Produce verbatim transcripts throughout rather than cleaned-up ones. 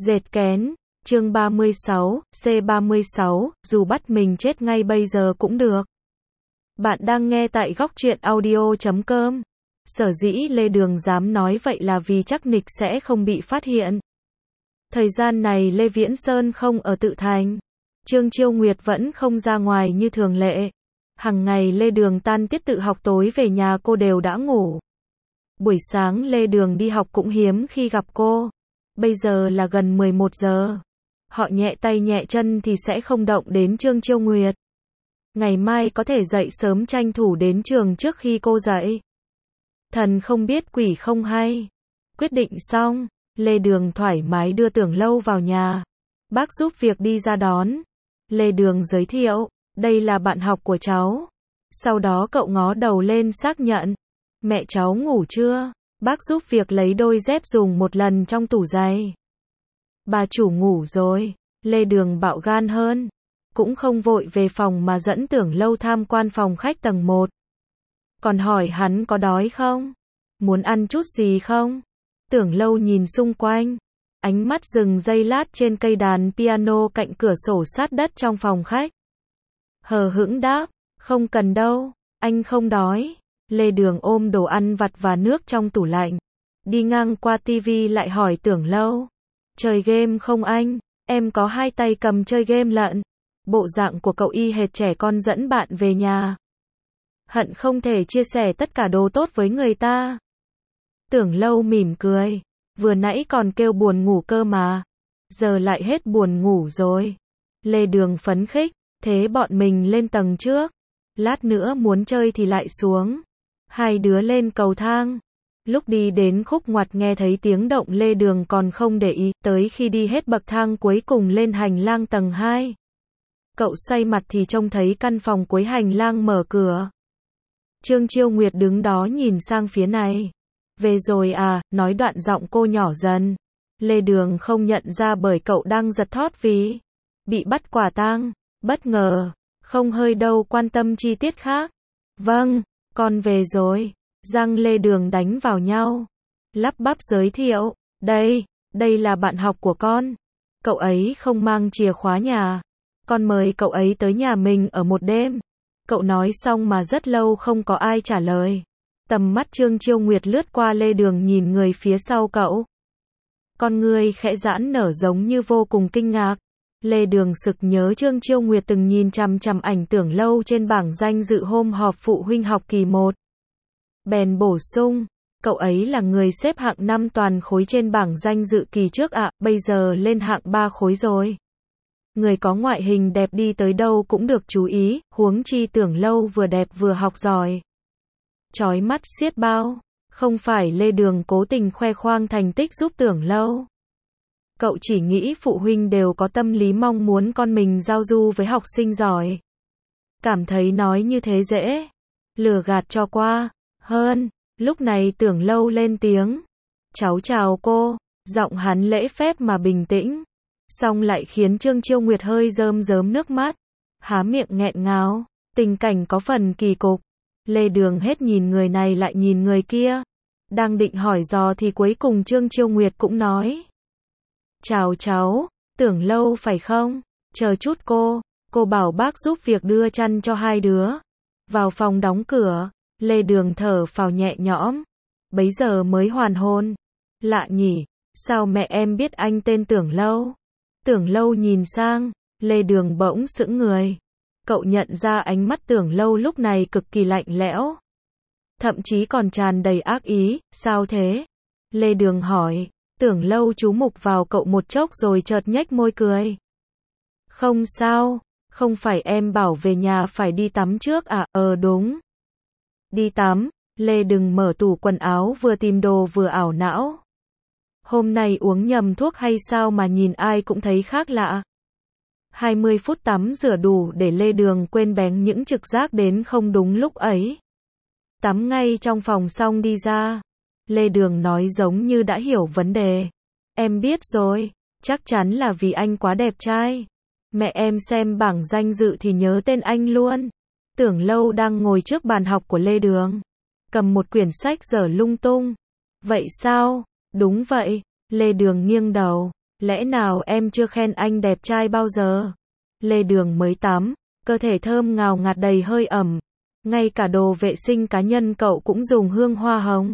Dệt kén, chương ba mươi sáu, C ba mươi sáu, dù bắt mình chết ngay bây giờ cũng được. Bạn đang nghe tại góc truyện audio chấm com. Sở dĩ Lê Đường dám nói vậy là vì chắc nịch sẽ không bị phát hiện. Thời gian này Lê Viễn Sơn không ở Tự Thành. Trương Chiêu Nguyệt vẫn không ra ngoài như thường lệ. Hằng ngày Lê Đường tan tiết tự học, tối về nhà cô đều đã ngủ. Buổi sáng Lê Đường đi học cũng hiếm khi gặp cô. Bây giờ là gần mười một giờ. Họ nhẹ tay nhẹ chân thì sẽ không động đến Trương Chiêu Nguyệt. Ngày mai có thể dậy sớm tranh thủ đến trường trước khi cô dậy. Thần không biết quỷ không hay. Quyết định xong, Lê Đường thoải mái đưa Tưởng Lâu vào nhà. Bác giúp việc đi ra đón. Lê Đường giới thiệu, đây là bạn học của cháu. Sau đó cậu ngó đầu lên xác nhận. Mẹ cháu ngủ chưa? Bác giúp việc lấy đôi dép dùng một lần trong tủ giày. Bà chủ ngủ rồi. Lê Đường bạo gan hơn. Cũng không vội về phòng mà dẫn Tưởng Lâu tham quan phòng khách tầng một. Còn hỏi hắn có đói không? Muốn ăn chút gì không? Tưởng Lâu nhìn xung quanh. Ánh mắt dừng giây lát trên cây đàn piano cạnh cửa sổ sát đất trong phòng khách. Hờ hững đáp, không cần đâu, anh không đói. Lê Đường ôm đồ ăn vặt và nước trong tủ lạnh. Đi ngang qua tivi lại hỏi Tưởng Lâu. Chơi game không anh? Em có hai tay cầm chơi game lận. Bộ dạng của cậu y hệt trẻ con dẫn bạn về nhà. Hận không thể chia sẻ tất cả đồ tốt với người ta. Tưởng Lâu mỉm cười. Vừa nãy còn kêu buồn ngủ cơ mà. Giờ lại hết buồn ngủ rồi. Lê Đường phấn khích. Thế bọn mình lên tầng trước. Lát nữa muốn chơi thì lại xuống. Hai đứa lên cầu thang. Lúc đi đến khúc ngoặt nghe thấy tiếng động Lê Đường còn không để ý. Tới khi đi hết bậc thang cuối cùng lên hành lang tầng hai. Cậu xoay mặt thì trông thấy căn phòng cuối hành lang mở cửa. Trương Chiêu Nguyệt đứng đó nhìn sang phía này. Về rồi à, nói đoạn giọng cô nhỏ dần. Lê Đường không nhận ra bởi cậu đang giật thót vì bị bắt quả tang, bất ngờ, không hơi đâu quan tâm chi tiết khác. Vâng, con về rồi. Răng Lê Đường đánh vào nhau. Lắp bắp giới thiệu, đây, đây là bạn học của con. Cậu ấy không mang chìa khóa nhà. Con mời cậu ấy tới nhà mình ở một đêm. Cậu nói xong mà rất lâu không có ai trả lời. Tầm mắt Trương Chiêu Nguyệt lướt qua Lê Đường nhìn người phía sau cậu. Con người khẽ giãn nở giống như vô cùng kinh ngạc. Lê Đường sực nhớ Trương Chiêu Nguyệt từng nhìn chằm chằm ảnh Tưởng Lâu trên bảng danh dự hôm họp phụ huynh học kỳ một. Bèn bổ sung, cậu ấy là người xếp hạng năm toàn khối trên bảng danh dự kỳ trước ạ, à, bây giờ lên hạng ba khối rồi. Người có ngoại hình đẹp đi tới đâu cũng được chú ý, huống chi Tưởng Lâu vừa đẹp vừa học giỏi. Chói mắt xiết bao, không phải Lê Đường cố tình khoe khoang thành tích giúp Tưởng Lâu. Cậu chỉ nghĩ phụ huynh đều có tâm lý mong muốn con mình giao du với học sinh giỏi. Cảm thấy nói như thế dễ, lừa gạt cho qua. Hơn, lúc này Tưởng Lâu lên tiếng. Cháu chào cô, giọng hắn lễ phép mà bình tĩnh. Xong lại khiến Trương Chiêu Nguyệt hơi rơm rớm nước mắt. Há miệng nghẹn ngào, tình cảnh có phần kỳ cục. Lê Đường hết nhìn người này lại nhìn người kia. Đang định hỏi dò thì cuối cùng Trương Chiêu Nguyệt cũng nói. Chào cháu, Tưởng Lâu phải không? Chờ chút cô, cô bảo bác giúp việc đưa chăn cho hai đứa. Vào phòng đóng cửa, Lê Đường thở phào nhẹ nhõm. Bấy giờ mới hoàn hồn. Lạ nhỉ, sao mẹ em biết anh tên Tưởng Lâu? Tưởng Lâu nhìn sang, Lê Đường bỗng sững người. Cậu nhận ra ánh mắt Tưởng Lâu lúc này cực kỳ lạnh lẽo. Thậm chí còn tràn đầy ác ý, sao thế? Lê Đường hỏi, Tưởng Lâu chú mục vào cậu một chốc rồi chợt nhếch môi cười. Không sao, không phải em bảo về nhà phải đi tắm trước à, ờ đúng. Đi tắm, Lê Đường mở tủ quần áo vừa tìm đồ vừa ảo não. Hôm nay uống nhầm thuốc hay sao mà nhìn ai cũng thấy khác lạ. hai mươi phút tắm rửa đủ để Lê Đường quên bén những trực giác đến không đúng lúc ấy. Tắm ngay trong phòng xong đi ra. Lê Đường nói giống như đã hiểu vấn đề. Em biết rồi, chắc chắn là vì anh quá đẹp trai. Mẹ em xem bảng danh dự thì nhớ tên anh luôn. Tưởng Lâu đang ngồi trước bàn học của Lê Đường. Cầm một quyển sách dở lung tung. Vậy sao? Đúng vậy. Lê Đường nghiêng đầu. Lẽ nào em chưa khen anh đẹp trai bao giờ? Lê Đường mới tắm, cơ thể thơm ngào ngạt đầy hơi ẩm. Ngay cả đồ vệ sinh cá nhân cậu cũng dùng hương hoa hồng.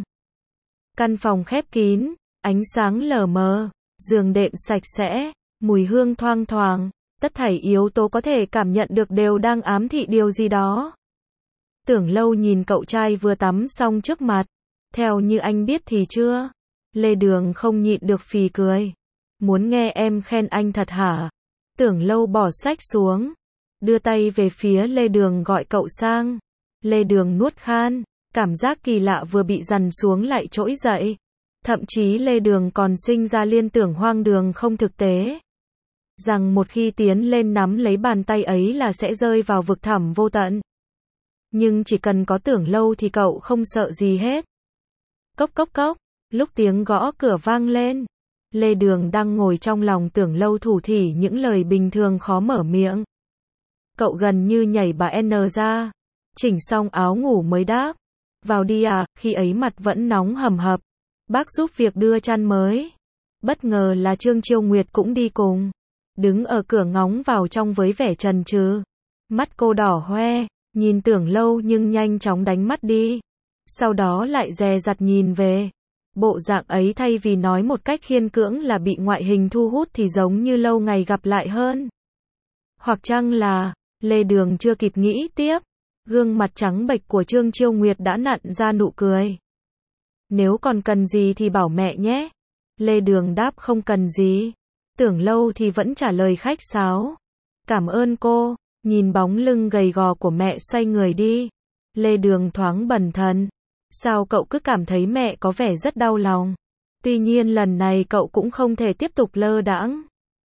Căn phòng khép kín, ánh sáng lờ mờ, giường đệm sạch sẽ, mùi hương thoang thoảng, tất thảy yếu tố có thể cảm nhận được đều đang ám thị điều gì đó. Tưởng Lâu nhìn cậu trai vừa tắm xong trước mặt. Theo như anh biết thì chưa? Lê Đường không nhịn được phì cười. Muốn nghe em khen anh thật hả? Tưởng Lâu bỏ sách xuống, đưa tay về phía Lê Đường gọi cậu sang. Lê Đường nuốt khan, cảm giác kỳ lạ vừa bị dằn xuống lại trỗi dậy. Thậm chí Lê Đường còn sinh ra liên tưởng hoang đường không thực tế. Rằng một khi tiến lên nắm lấy bàn tay ấy là sẽ rơi vào vực thẳm vô tận. Nhưng chỉ cần có Tưởng Lâu thì cậu không sợ gì hết. Cốc cốc cốc, lúc tiếng gõ cửa vang lên. Lê Đường đang ngồi trong lòng Tưởng Lâu thủ thỉ những lời bình thường khó mở miệng. Cậu gần như nhảy bà N ra. Chỉnh xong áo ngủ mới đáp. Vào đi à, khi ấy mặt vẫn nóng hầm hập. Bác giúp việc đưa chăn mới. Bất ngờ là Trương Chiêu Nguyệt cũng đi cùng. Đứng ở cửa ngóng vào trong với vẻ chần chừ. Mắt cô đỏ hoe, nhìn Tưởng Lâu nhưng nhanh chóng đánh mắt đi. Sau đó lại dè dặt nhìn về. Bộ dạng ấy thay vì nói một cách khiên cưỡng là bị ngoại hình thu hút thì giống như lâu ngày gặp lại hơn. Hoặc chăng là, Lê Đường chưa kịp nghĩ tiếp. Gương mặt trắng bệch của Trương Chiêu Nguyệt đã nặn ra nụ cười. Nếu còn cần gì thì bảo mẹ nhé. Lê Đường đáp không cần gì. Tưởng Lâu thì vẫn trả lời khách sáo. Cảm ơn cô. Nhìn bóng lưng gầy gò của mẹ xoay người đi. Lê Đường thoáng bần thần. Sao cậu cứ cảm thấy mẹ có vẻ rất đau lòng. Tuy nhiên lần này cậu cũng không thể tiếp tục lơ đãng.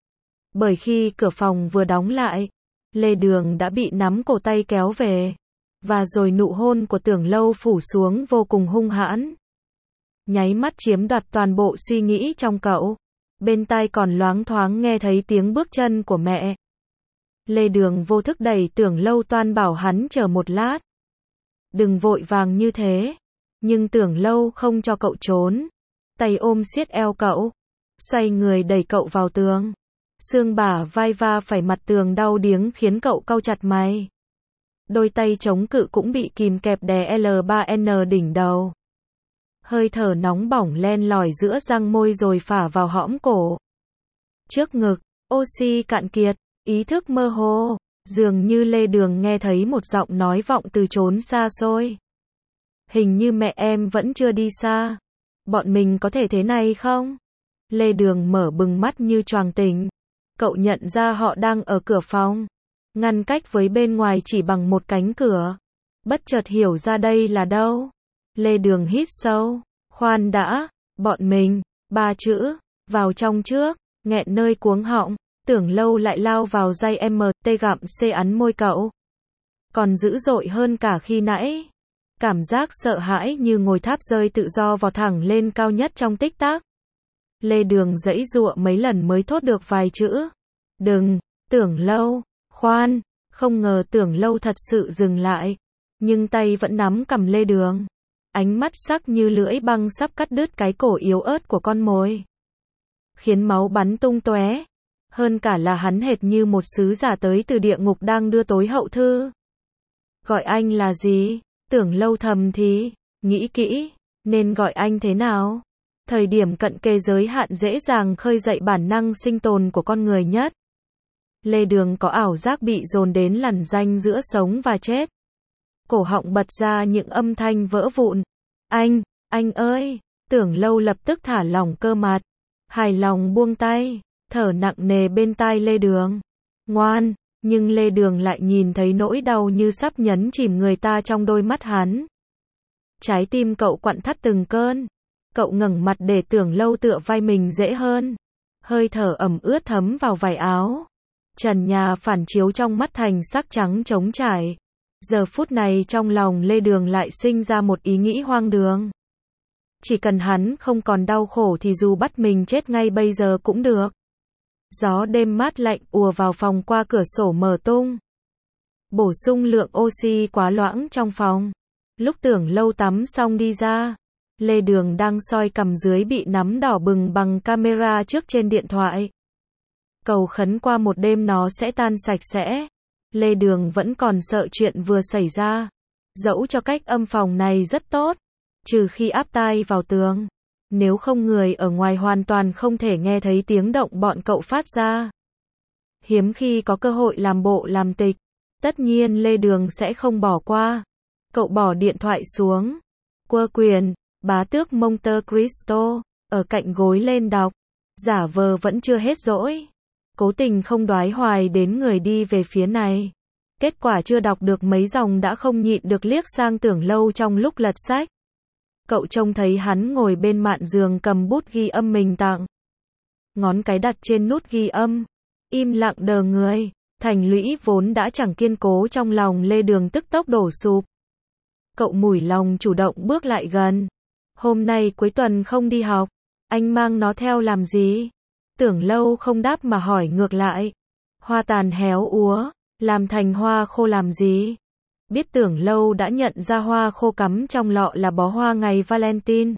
Bởi khi cửa phòng vừa đóng lại, Lê Đường đã bị nắm cổ tay kéo về. Và rồi nụ hôn của Tưởng Lâu phủ xuống vô cùng hung hãn. Nháy mắt chiếm đoạt toàn bộ suy nghĩ trong cậu. Bên tai còn loáng thoáng nghe thấy tiếng bước chân của mẹ. Lê Đường vô thức đẩy Tưởng Lâu toan bảo hắn chờ một lát. Đừng vội vàng như thế. Nhưng Tưởng Lâu không cho cậu trốn. Tay ôm siết eo cậu. Xoay người đẩy cậu vào tường. Xương bả vai va phải mặt tường đau điếng khiến cậu cau chặt mày. Đôi tay chống cự cũng bị kìm kẹp đè L ba N đỉnh đầu. Hơi thở nóng bỏng len lỏi giữa răng môi rồi phả vào hõm cổ. Trước ngực, oxy cạn kiệt, ý thức mơ hồ. Dường như Lê Đường nghe thấy một giọng nói vọng từ chốn xa xôi. Hình như mẹ em vẫn chưa đi xa. Bọn mình có thể thế này không? Lê Đường mở bừng mắt như choàng tỉnh. Cậu nhận ra họ đang ở cửa phòng. Ngăn cách với bên ngoài chỉ bằng một cánh cửa. Bất chợt hiểu ra đây là đâu. Lê Đường hít sâu. Khoan đã, bọn mình, ba chữ, vào trong trước, nghẹn nơi cuống họng. Tưởng Lâu lại lao vào dây M T gặm C ắn môi cậu. Còn dữ dội hơn cả khi nãy. Cảm giác sợ hãi như ngồi tháp rơi tự do vọt thẳng lên cao nhất trong tích tắc. Lê Đường giãy giụa mấy lần mới thốt được vài chữ. Đừng, Tưởng Lâu, khoan, không ngờ Tưởng Lâu thật sự dừng lại. Nhưng tay vẫn nắm cầm Lê Đường. Ánh mắt sắc như lưỡi băng sắp cắt đứt cái cổ yếu ớt của con mồi. Khiến máu bắn tung tóe. Hơn cả là hắn hệt như một sứ giả tới từ địa ngục đang đưa tối hậu thư. Gọi anh là gì? Tưởng Lâu thầm thì, nghĩ kỹ, nên gọi anh thế nào? Thời điểm cận kề giới hạn dễ dàng khơi dậy bản năng sinh tồn của con người nhất. Lê Đường có ảo giác bị dồn đến lằn ranh giữa sống và chết. Cổ họng bật ra những âm thanh vỡ vụn. Anh, anh ơi! Tưởng Lâu lập tức thả lỏng cơ mặt. Hài lòng buông tay, thở nặng nề bên tai Lê Đường. Ngoan! Nhưng Lê Đường lại nhìn thấy nỗi đau như sắp nhấn chìm người ta trong đôi mắt hắn. Trái tim cậu quặn thắt từng cơn. Cậu ngẩng mặt để Tưởng Lâu tựa vai mình dễ hơn. Hơi thở ẩm ướt thấm vào vải áo. Trần nhà phản chiếu trong mắt thành sắc trắng trống trải. Giờ phút này trong lòng Lê Đường lại sinh ra một ý nghĩ hoang đường. Chỉ cần hắn không còn đau khổ thì dù bắt mình chết ngay bây giờ cũng được. Gió đêm mát lạnh ùa vào phòng qua cửa sổ mở tung. Bổ sung lượng oxy quá loãng trong phòng. Lúc Tưởng Lâu tắm xong đi ra, Lê Đường đang soi cằm dưới bị nắm đỏ bừng bằng camera trước trên điện thoại. Cầu khấn qua một đêm nó sẽ tan sạch sẽ. Lê Đường vẫn còn sợ chuyện vừa xảy ra. Dẫu cho cách âm phòng này rất tốt, trừ khi áp tai vào tường. Nếu không người ở ngoài hoàn toàn không thể nghe thấy tiếng động bọn cậu phát ra. Hiếm khi có cơ hội làm bộ làm tịch. Tất nhiên Lê Đường sẽ không bỏ qua. Cậu bỏ điện thoại xuống. Quơ quyền, bá tước Monte Cristo, ở cạnh gối lên đọc. Giả vờ vẫn chưa hết dỗi. Cố tình không đoái hoài đến người đi về phía này. Kết quả chưa đọc được mấy dòng đã không nhịn được liếc sang Tưởng Lâu trong lúc lật sách. Cậu trông thấy hắn ngồi bên mạn giường cầm bút ghi âm mình tặng. Ngón cái đặt trên nút ghi âm. Im lặng đờ người. Thành lũy vốn đã chẳng kiên cố trong lòng Lê Đường tức tốc đổ sụp. Cậu mủi lòng chủ động bước lại gần. Hôm nay cuối tuần không đi học. Anh mang nó theo làm gì? Tưởng Lâu không đáp mà hỏi ngược lại. Hoa tàn héo úa. Làm thành hoa khô làm gì? Biết Tưởng Lâu đã nhận ra hoa khô cắm trong lọ là bó hoa ngày Valentine.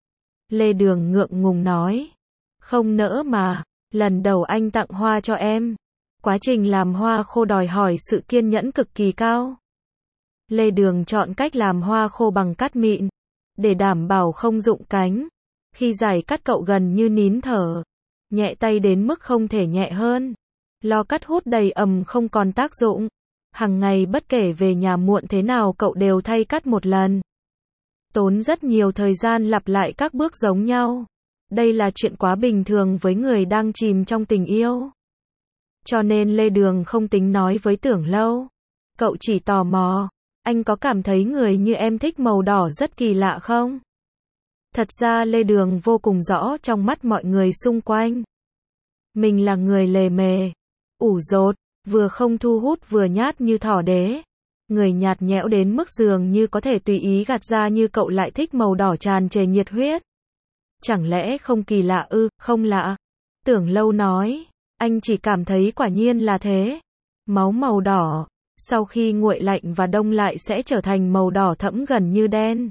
Lê Đường ngượng ngùng nói. Không nỡ mà. Lần đầu anh tặng hoa cho em. Quá trình làm hoa khô đòi hỏi sự kiên nhẫn cực kỳ cao. Lê Đường chọn cách làm hoa khô bằng cát mịn. Để đảm bảo không rụng cánh. Khi giải cắt cậu gần như nín thở. Nhẹ tay đến mức không thể nhẹ hơn. Lo cắt hút đầy ầm không còn tác dụng. Hằng ngày bất kể về nhà muộn thế nào cậu đều thay cắt một lần. Tốn rất nhiều thời gian lặp lại các bước giống nhau. Đây là chuyện quá bình thường với người đang chìm trong tình yêu. Cho nên Lê Đường không tính nói với Tưởng Lâu. Cậu chỉ tò mò. Anh có cảm thấy người như em thích màu đỏ rất kỳ lạ không? Thật ra Lê Đường vô cùng rõ trong mắt mọi người xung quanh. Mình là người lề mề, ủ dột, vừa không thu hút vừa nhát như thỏ đế. Người nhạt nhẽo đến mức dường như có thể tùy ý gạt ra như cậu lại thích màu đỏ tràn trề nhiệt huyết. Chẳng lẽ không kỳ lạ ư? Không lạ. Tưởng Lâu nói, anh chỉ cảm thấy quả nhiên là thế. Máu màu đỏ, sau khi nguội lạnh và đông lại sẽ trở thành màu đỏ thẫm gần như đen.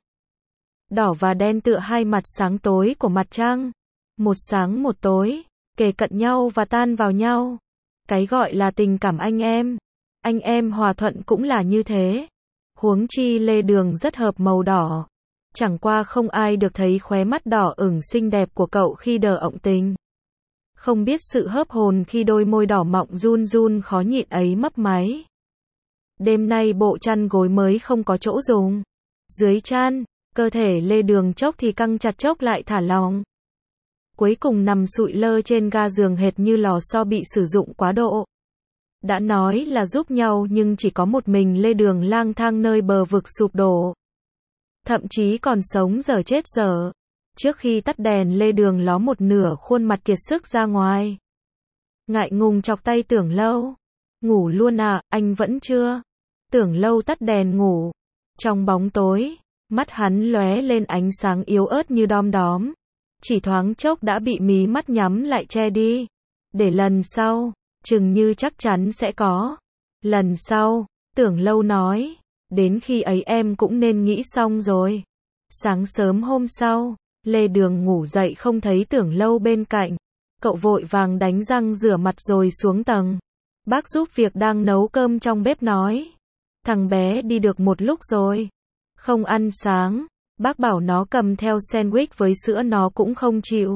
Đỏ và đen tựa hai mặt sáng tối của mặt trăng. Một sáng một tối, kề cận nhau và tan vào nhau. Cái gọi là tình cảm anh em. Anh em hòa thuận cũng là như thế. Huống chi Lê Đường rất hợp màu đỏ. Chẳng qua không ai được thấy khóe mắt đỏ ửng xinh đẹp của cậu khi đờ ọng tình. Không biết sự hớp hồn khi đôi môi đỏ mọng run run khó nhịn ấy mấp máy. Đêm nay bộ chăn gối mới không có chỗ dùng. Dưới chăn, cơ thể Lê Đường chốc thì căng chặt chốc lại thả lỏng. Cuối cùng nằm sụi lơ trên ga giường hệt như lò xo bị sử dụng quá độ. Đã nói là giúp nhau nhưng chỉ có một mình Lê Đường lang thang nơi bờ vực sụp đổ. Thậm chí còn sống dở chết dở. Trước khi tắt đèn Lê Đường ló một nửa khuôn mặt kiệt sức ra ngoài. Ngại ngùng chọc tay Tưởng Lâu. Ngủ luôn à, anh vẫn chưa? Tưởng Lâu tắt đèn ngủ. Trong bóng tối, mắt hắn lóe lên ánh sáng yếu ớt như đom đóm. Chỉ thoáng chốc đã bị mí mắt nhắm lại che đi. Để lần sau, chừng như chắc chắn sẽ có. Lần sau, Tưởng Lâu nói, đến khi ấy em cũng nên nghĩ xong rồi. Sáng sớm hôm sau, Lê Đường ngủ dậy không thấy Tưởng Lâu bên cạnh. Cậu vội vàng đánh răng rửa mặt rồi xuống tầng. Bác giúp việc đang nấu cơm trong bếp nói. Thằng bé đi được một lúc rồi. Không ăn sáng. Bác bảo nó cầm theo sandwich với sữa nó cũng không chịu.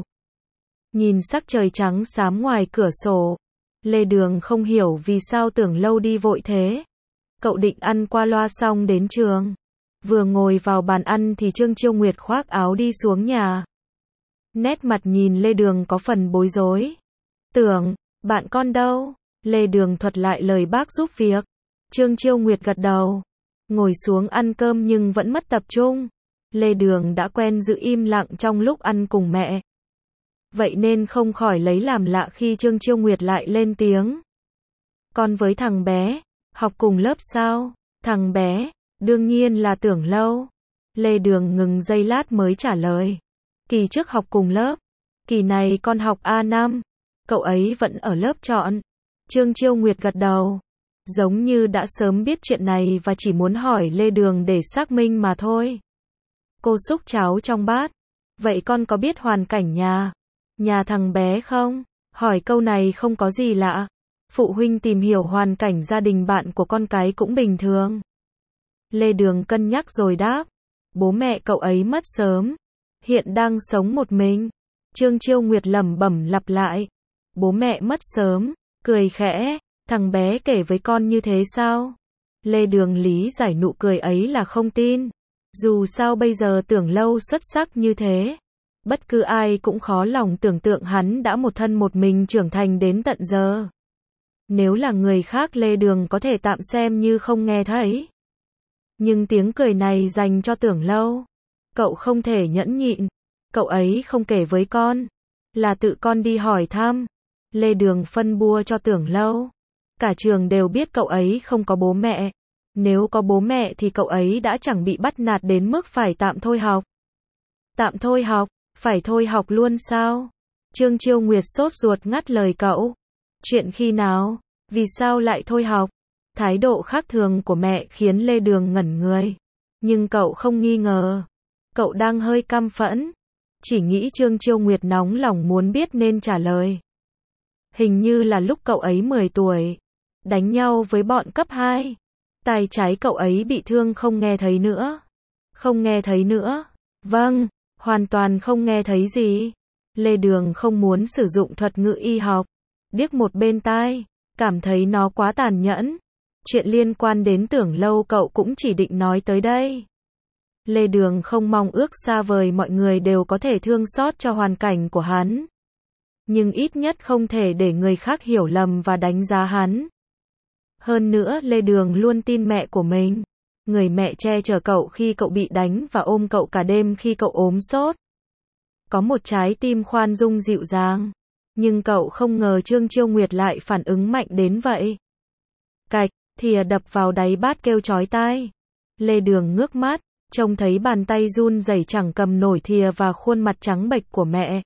Nhìn sắc trời trắng xám ngoài cửa sổ. Lê Đường không hiểu vì sao Tưởng Lâu đi vội thế. Cậu định ăn qua loa xong đến trường. Vừa ngồi vào bàn ăn thì Trương Chiêu Nguyệt khoác áo đi xuống nhà. Nét mặt nhìn Lê Đường có phần bối rối. Tưởng, bạn con đâu? Lê Đường thuật lại lời bác giúp việc. Trương Chiêu Nguyệt gật đầu. Ngồi xuống ăn cơm nhưng vẫn mất tập trung. Lê Đường đã quen giữ im lặng trong lúc ăn cùng mẹ. Vậy nên không khỏi lấy làm lạ khi Trương Chiêu Nguyệt lại lên tiếng. Con với thằng bé, học cùng lớp sao? Thằng bé, đương nhiên là Tưởng Lâu. Lê Đường ngừng giây lát mới trả lời. Kỳ trước học cùng lớp. Kỳ này con học A năm. Cậu ấy vẫn ở lớp chọn. Trương Chiêu Nguyệt gật đầu. Giống như đã sớm biết chuyện này và chỉ muốn hỏi Lê Đường để xác minh mà thôi. Cô xúc cháo trong bát. Vậy con có biết hoàn cảnh nhà, nhà thằng bé không? Hỏi câu này không có gì lạ. Phụ huynh tìm hiểu hoàn cảnh gia đình bạn của con cái cũng bình thường. Lê Đường cân nhắc rồi đáp. Bố mẹ cậu ấy mất sớm. Hiện đang sống một mình. Trương Chiêu Nguyệt lẩm bẩm lặp lại. Bố mẹ mất sớm. Cười khẽ. Thằng bé kể với con như thế sao? Lê Đường lý giải nụ cười ấy là không tin. Dù sao bây giờ Tưởng Lâu xuất sắc như thế. Bất cứ ai cũng khó lòng tưởng tượng hắn đã một thân một mình trưởng thành đến tận giờ. Nếu là người khác Lê Đường có thể tạm xem như không nghe thấy. Nhưng tiếng cười này dành cho Tưởng Lâu. Cậu không thể nhẫn nhịn. Cậu ấy không kể với con. Là tự con đi hỏi thăm. Lê Đường phân bua cho Tưởng Lâu. Cả trường đều biết cậu ấy không có bố mẹ. Nếu có bố mẹ thì cậu ấy đã chẳng bị bắt nạt đến mức phải tạm thôi học. Tạm thôi học? Phải thôi học luôn sao? Trương Chiêu Nguyệt sốt ruột ngắt lời cậu. Chuyện khi nào? Vì sao lại thôi học? Thái độ khác thường của mẹ khiến Lê Đường ngẩn người. Nhưng cậu không nghi ngờ. Cậu đang hơi căm phẫn. Chỉ nghĩ Trương Chiêu Nguyệt nóng lòng muốn biết nên trả lời. Hình như là lúc cậu ấy mười tuổi. Đánh nhau với bọn cấp hai. Tai trái cậu ấy bị thương không nghe thấy nữa. Không nghe thấy nữa. Vâng, hoàn toàn không nghe thấy gì. Lê Đường không muốn sử dụng thuật ngữ y học. Điếc một bên tai. Cảm thấy nó quá tàn nhẫn. Chuyện liên quan đến Tưởng Lâu cậu cũng chỉ định nói tới đây. Lê Đường không mong ước xa vời mọi người đều có thể thương xót cho hoàn cảnh của hắn. Nhưng ít nhất không thể để người khác hiểu lầm và đánh giá hắn. Hơn nữa Lê Đường luôn tin mẹ của mình. Người mẹ che chở cậu khi cậu bị đánh và ôm cậu cả đêm khi cậu ốm sốt. Có một trái tim khoan dung dịu dàng. Nhưng cậu không ngờ Trương Chiêu Nguyệt lại phản ứng mạnh đến vậy. Cạch, thìa đập vào đáy bát kêu chói tai. Lê Đường ngước mắt, trông thấy bàn tay run rẩy chẳng cầm nổi thìa và khuôn mặt trắng bệch của mẹ.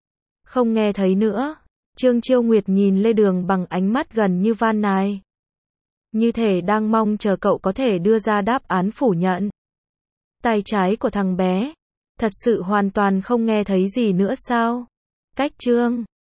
Không nghe thấy nữa. Trương Chiêu Nguyệt nhìn Lê Đường bằng ánh mắt gần như van nài. Như thể đang mong chờ cậu có thể đưa ra đáp án phủ nhận. Tai trái của thằng bé. Thật sự hoàn toàn không nghe thấy gì nữa sao? Cách chương